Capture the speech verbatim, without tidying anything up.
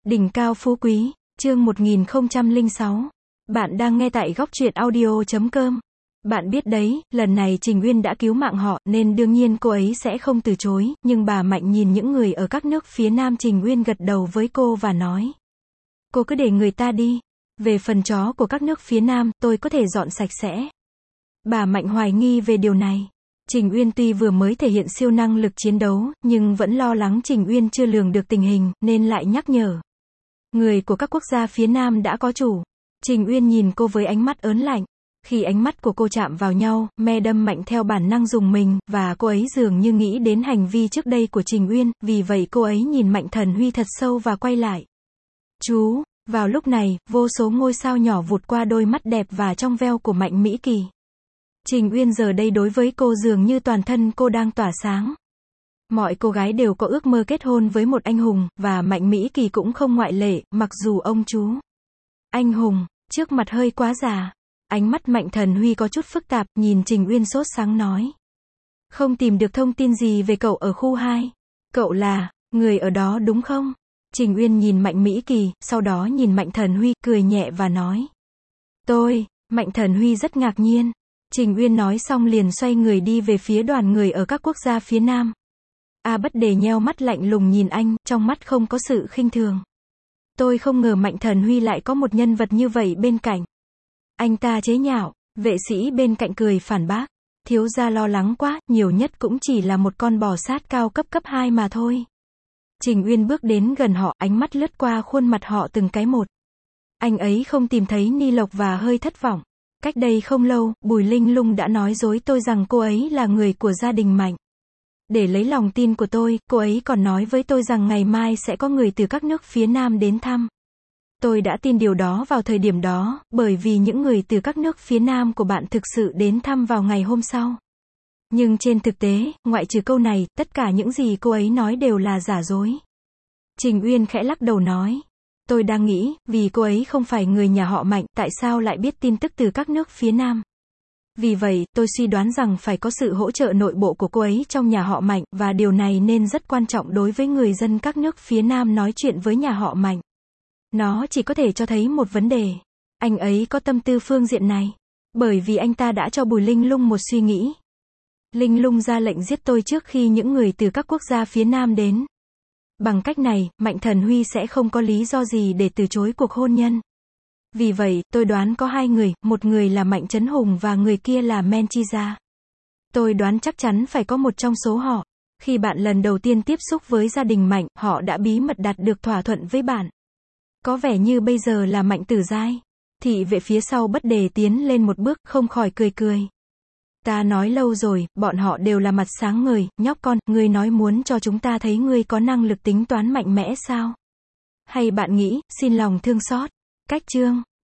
Đỉnh cao phú quý, chương một nghìn không trăm lẻ sáu. Bạn đang nghe tại góc truyện audio chấm com. Bạn biết đấy, lần này Trình Uyên đã cứu mạng họ, nên đương nhiên cô ấy sẽ không từ chối, nhưng bà Mạnh nhìn những người ở các nước phía Nam. Trình Uyên gật đầu với cô và nói. Cô cứ để người ta đi. Về phần chó của các nước phía Nam, tôi có thể dọn sạch sẽ. Bà Mạnh hoài nghi về điều này. Trình Uyên tuy vừa mới thể hiện siêu năng lực chiến đấu, nhưng vẫn lo lắng Trình Uyên chưa lường được tình hình, nên lại nhắc nhở. Người của các quốc gia phía Nam đã có chủ. Trình Uyên nhìn cô với ánh mắt ớn lạnh. Khi ánh mắt của cô chạm vào nhau, me đâm Mạnh theo bản năng rùng mình, và cô ấy dường như nghĩ đến hành vi trước đây của Trình Uyên, vì vậy cô ấy nhìn Mạnh Thần Huy thật sâu và quay lại. Chú, vào lúc này, vô số ngôi sao nhỏ vụt qua đôi mắt đẹp và trong veo của Mạnh Mỹ Kỳ. Trình Uyên giờ đây đối với cô dường như toàn thân cô đang tỏa sáng. Mọi cô gái đều có ước mơ kết hôn với một anh hùng, và Mạnh Mỹ Kỳ cũng không ngoại lệ, mặc dù ông chú anh hùng, trước mặt hơi quá già. Ánh mắt Mạnh Thần Huy có chút phức tạp, nhìn Trình Uyên sốt sáng nói. Không tìm được thông tin gì về cậu ở khu hai. Cậu là người ở đó đúng không? Trình Uyên nhìn Mạnh Mỹ Kỳ, sau đó nhìn Mạnh Thần Huy, cười nhẹ và nói. Tôi, Mạnh Thần Huy rất ngạc nhiên. Trình Uyên nói xong liền xoay người đi về phía đoàn người ở các quốc gia phía Nam. A Bất Đề nheo mắt lạnh lùng nhìn anh, trong mắt không có sự khinh thường. Tôi không ngờ Mạnh Thần Huy lại có một nhân vật như vậy bên cạnh. Anh ta chế nhạo, vệ sĩ bên cạnh cười phản bác. Thiếu gia lo lắng quá, nhiều nhất cũng chỉ là một con bò sát cao cấp cấp hai mà thôi. Trình Uyên bước đến gần họ, ánh mắt lướt qua khuôn mặt họ từng cái một. Anh ấy không tìm thấy Ni Lộc và hơi thất vọng. Cách đây không lâu, Bùi Linh Lung đã nói dối tôi rằng cô ấy là người của gia đình Mạnh. Để lấy lòng tin của tôi, cô ấy còn nói với tôi rằng ngày mai sẽ có người từ các nước phía Nam đến thăm. Tôi đã tin điều đó vào thời điểm đó, bởi vì những người từ các nước phía Nam của bạn thực sự đến thăm vào ngày hôm sau. Nhưng trên thực tế, ngoại trừ câu này, tất cả những gì cô ấy nói đều là giả dối. Trình Uyên khẽ lắc đầu nói. Tôi đang nghĩ, vì cô ấy không phải người nhà họ Mạnh, tại sao lại biết tin tức từ các nước phía Nam? Vì vậy, tôi suy đoán rằng phải có sự hỗ trợ nội bộ của cô ấy trong nhà họ Mạnh, và điều này nên rất quan trọng đối với người dân các nước phía Nam nói chuyện với nhà họ Mạnh. Nó chỉ có thể cho thấy một vấn đề. Anh ấy có tâm tư phương diện này. Bởi vì anh ta đã cho Bùi Linh Lung một suy nghĩ. Linh Lung ra lệnh giết tôi trước khi những người từ các quốc gia phía Nam đến. Bằng cách này, Mạnh Thần Huy sẽ không có lý do gì để từ chối cuộc hôn nhân. Vì vậy, tôi đoán có hai người, một người là Mạnh Trấn Hùng và người kia là Menchiza. Tôi đoán chắc chắn phải có một trong số họ. Khi bạn lần đầu tiên tiếp xúc với gia đình Mạnh, họ đã bí mật đạt được thỏa thuận với bạn. Có vẻ như bây giờ là Mạnh Tử Giai. Thị vệ phía sau Bất Đề tiến lên một bước, không khỏi cười cười. Ta nói lâu rồi, bọn họ đều là mặt sáng ngời, nhóc con, ngươi nói muốn cho chúng ta thấy ngươi có năng lực tính toán mạnh mẽ sao? Hay bạn nghĩ, xin lòng thương xót? Cách chương